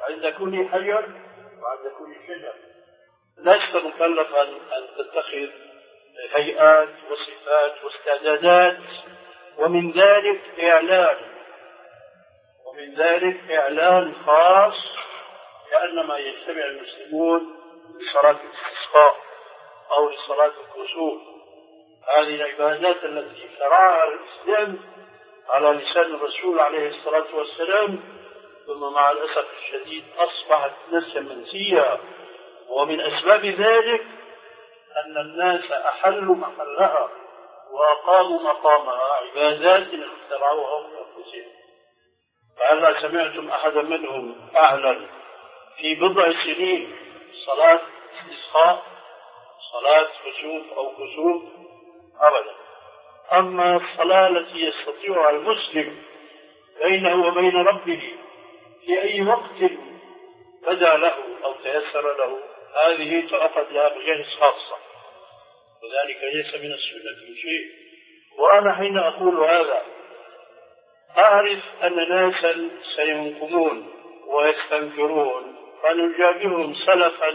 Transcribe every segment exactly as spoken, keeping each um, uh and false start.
عند كل حجر وعند كل شجر. لست مكلفا أن تتخذ هيئات وصفات واستعدادات، ومن ذلك إعلان ومن ذلك إعلان خاص كأنما يجتمع المسلمون لصلاة الاستسقاء أو لصلاة الكسوف. هذه العبادات التي شرعها الإسلام على لسان الرسول عليه الصلاة والسلام، ثم مع الأسف الشديد أصبحت نسيا منسيا. ومن أسباب ذلك أن الناس أحلوا محلها وأقاموا مقامها عبادات اخترعوها بأنفسهم. فهل سمعتم أحدا منهم أعلن في بضع سنين صلاة استسقاء، صلاة كسوف أو كسوف؟ أبدا. أما الصلاة التي يستطيعها المسلم بينه وبين ربه في أي وقت بدا له أو تيسر له، هذه تؤخذ لها مجالس خاصة، وذلك ليس من السنة شيء. وأنا حين أقول هذا أعرف أن ناسا سينقمون ويستنكرون، فنجابههم سلفا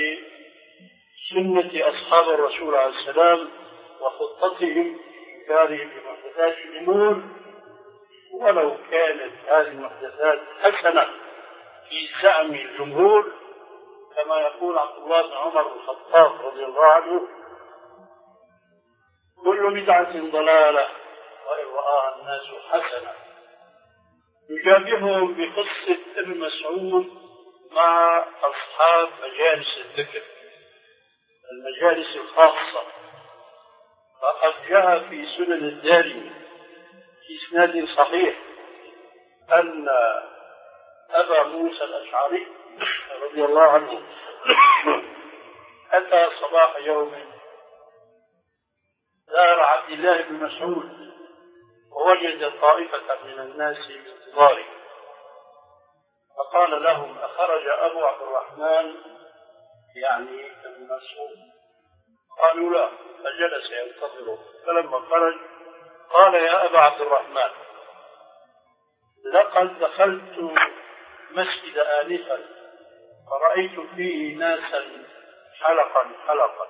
بسنة أصحاب الرسول عليه السلام وخطتهم إنكارهم بمحدثات الأمور، ولو كانت هذه المحدثات حسنة في زعم الجمهور، كما يقول عبد الله بن عمر بن الخطاب رضي الله عنه: كل بدعة ضلالة وإن رآها الناس حسنة. يجابههم بقصة ابن مسعود مع أصحاب مجالس الذكر، المجالس الخاصة. فقد جاء في سنن الدارمي في إسناد صحيح أن أبا موسى الأشعري رضي الله عنه أتى صباح يوم دار عبد الله بن مسعود، ووجد طائفة من الناس بانتظاره، فقال لهم: أخرج أبو عبد الرحمن يعني ابن مسعود؟ قالوا: لا. فجلس ينتظره، فلما خرج قال: يا أبا عبد الرحمن، لقد دخلت مسجد آنفا فرأيت فيه ناسا حلقا حلقا،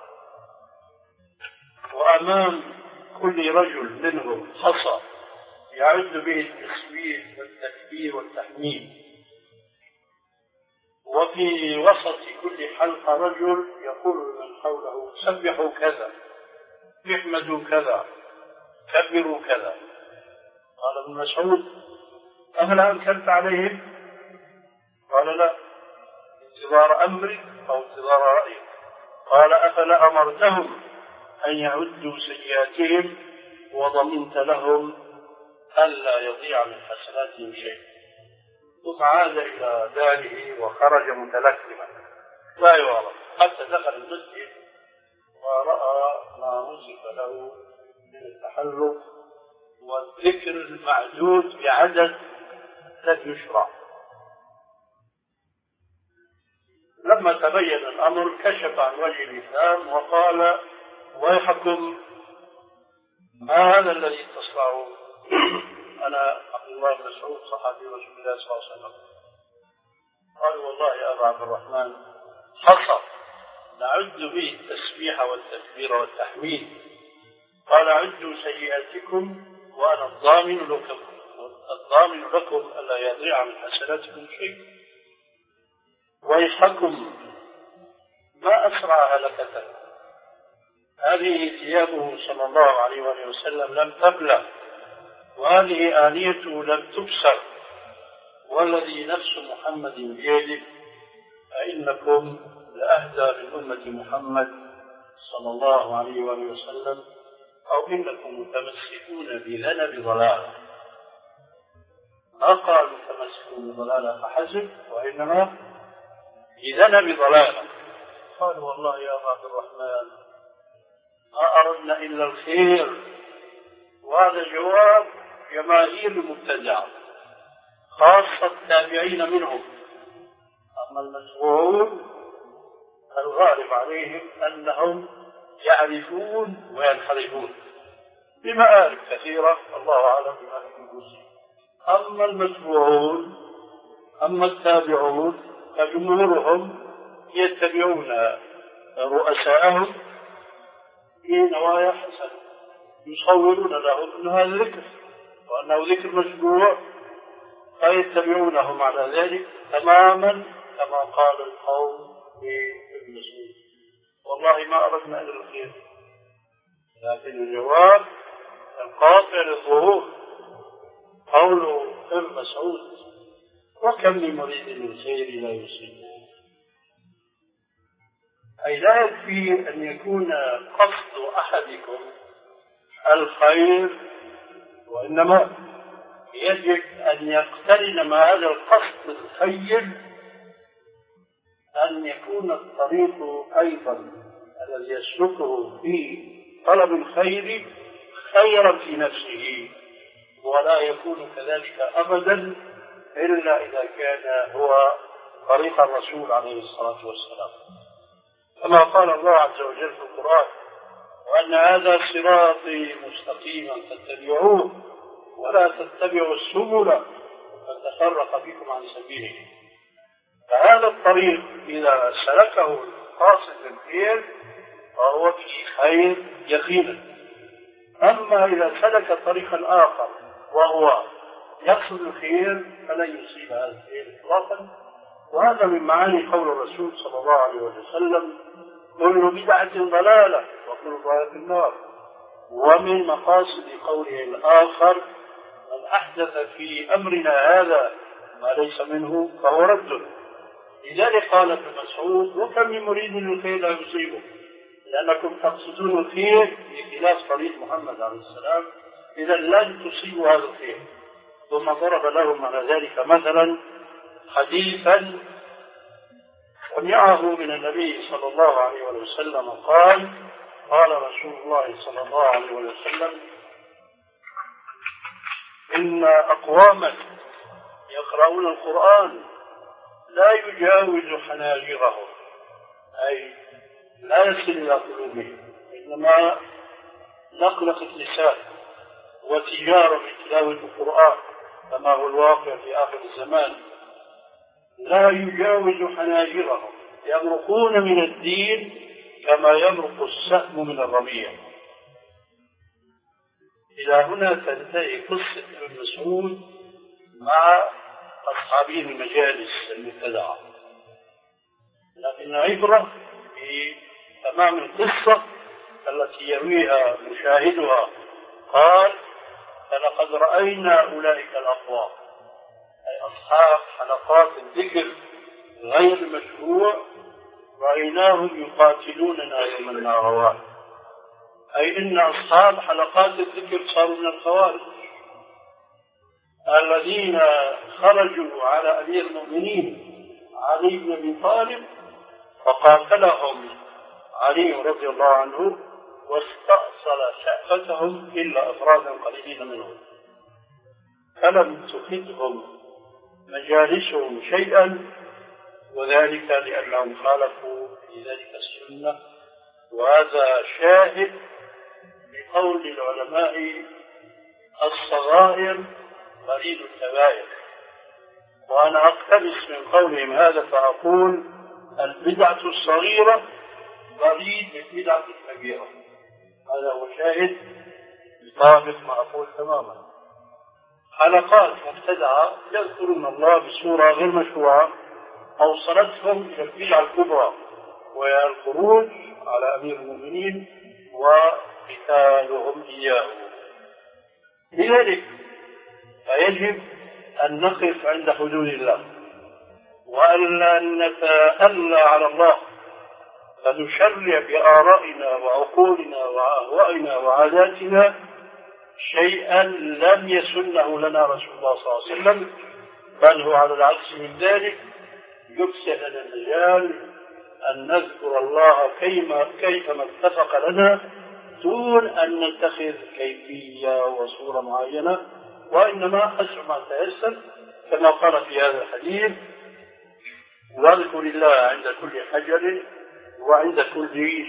وأمام كل رجل منهم حصى يعد به التسبيح والتكبير والتحميد، وفي وسط كل حلقة رجل يقول من حوله: سبحوا كذا، احمدوا كذا، كبروا كذا. قال ابن مسعود: أهل أنكرت عليهم؟ قال: لا، انتظار أمرك أو انتظار رأيك. قال: أفلا أمرتهم أن يعدوا سيئاتهم وضمنت لهم ألا يضيع من حسناتهم شيء؟ ثم عاد إلى داره وخرج متلكما لا يعرف، حتى دخل المسجد ورأى ما وصف له من التحلق والذكر المعدود بعدد لم يشرع. لما تبين الأمر كشف عن وجه الإسلام وقال: ويحكم، ما هذا الذي تصنعون؟ أنا عبد الله بن مسعود صحابي رسول الله صلى الله عليه وسلم. قال: والله يا أبا عبد الرحمن، حصى نعد به التسبيح والتكبير والتحميد. قال: عدوا سيئاتكم وأنا الضامن لكم الضامن لكم ألا يضيع من حسناتكم شيء. ويحكم، ما أسرع هلكته. هذه ثيابه صلى الله عليه وآله وسلم لم تبلى، وهذه آنيته لم تبصر، والذي نفس محمد بيده فإنكم لأهدى من أمة محمد صلى الله عليه وآله وسلم، أو إنكم متمسكون بذنب ضلالة. ما قالوا متمسكون بضلالة فحسب، وإنما بذنب ضلالة. قالوا: والله يا أبا عبد الرحمن ما أردنا إلا الخير. وهذا جواب جماهير المبتدعة خاصة التابعين منهم. أما المسؤولون الغالب عليهم أنهم يعرفون وينحرفون بمآرب كثيرة، الله أعلم بما في نفوسهم. أما المتبوعون، أما التابعون، فجمهورهم يتبعون رؤساءهم في نوايا حسنة، يصورون لهم أن هذا ذكر وأنه ذكر مشروع، فيتبعونهم على ذلك تماما كما قال القوم لابن مسعود. والله ما أردنا إلا الخير، لكن الجواب القاطع للظهور قول ابن مسعود: وكم من مريد للخير لا يصيبه. أي لا يكفي أن يكون قصد أحدكم الخير، وإنما يجب أن يقترن مع هذا القصد الخير أن يكون الطريق أيضا الذي يسلكه في طلب الخير خيرا في نفسه، ولا يكون كذلك أبدا إلا إذا كان هو طريق الرسول عليه الصلاة والسلام، كما قال الله عز وجل في القرآن: وأن هذا صراطي مستقيما فاتبعوه ولا تتبعوا السبل فتفرق بكم عن سبيله. فهذا الطريق إذا سلكه القاصد للخير فهو في خير يقينا. أما إذا سلك طريقا آخر وهو يقصد الخير فلن يصيب هذا الخير إطلاقا. وهذا من معاني قول الرسول صلى الله عليه وسلم: كل بدعة ضلالة وكل ضلالة في النار. ومن مقاصد قوله الآخر: من أحدث في أمرنا هذا ما ليس منه فهو رد. لذلك قال ابن مسعود: وكم من مريد للخير لا يصيبه، لأنكم تقصدون الخير بخلاف طريق محمد عليه السلام، إذا لن تصيبوا هذا الخير. ثم ضرب لهم على ذلك مثلا حديثا سمعه من النبي صلى الله عليه وسلم قال: قال رسول الله صلى الله عليه وسلم: إن أقواما يقرؤون القرآن لا يجاوز حناجرهم، أي لا يصل إلى قلوبهم، إنما نقلق اللسان وتجارة بتلاوة القرآن كما هو الواقع في آخر الزمان. لا يجاوز حناجرهم، يمرقون من الدين كما يمرق السهم من الرمية. إلى هنا تنتهي قصة ابن مسعود مع أصحابه المجالس المبتدعة، لكن عبرة في تمام القصة التي يرويها مشاهدها. قال: فلقد رأينا أولئك الأقوام، أي أصحاب حلقات الذكر غير المشروع، رأيناهم يقاتلوننا يوم النهروان، أي إن أصحاب حلقات الذكر صاروا من الخوارج الذين خرجوا على أمير المؤمنين علي بن أبي طالب فقاتلهم علي رضي الله عنه واستأصل شأفتهم إلا أفرادا قليلين منهم، فلم تفدهم مجالسهم شيئا، وذلك لأنهم خالفوا في ذلك السنة. وهذا شاهد لقول العلماء: الصغائر قليل الكبائر. وأنا أقتبس من قولهم هذا فأقول: البدعة الصغيرة قليل من بدعة الكبيرة. هذا هو شاهد يطابق ما أقول تماما. حلقات مبتدعة يذكرون الله بصورة غير مشروعة أوصلتهم إلى البدعة الكبرى، وهي الخروج على أمير المؤمنين وقتالهم إياه. لذلك فيجب أن نقف عند حدود الله، وألا نتألى على الله، فنشرع بآرائنا وعقولنا وأهوائنا وعاداتنا شيئا لم يسنه لنا رسول الله صلى الله عليه وسلم، بل هو على العكس من ذلك يفسح لنا المجال أن نذكر الله كيما كيفما اتفق لنا دون أن نتخذ كيفية وصورة معينة، وإنما حسب ما تيسر كما قال في هذا الحديث: واذكر الله عند كل حجر وعند كل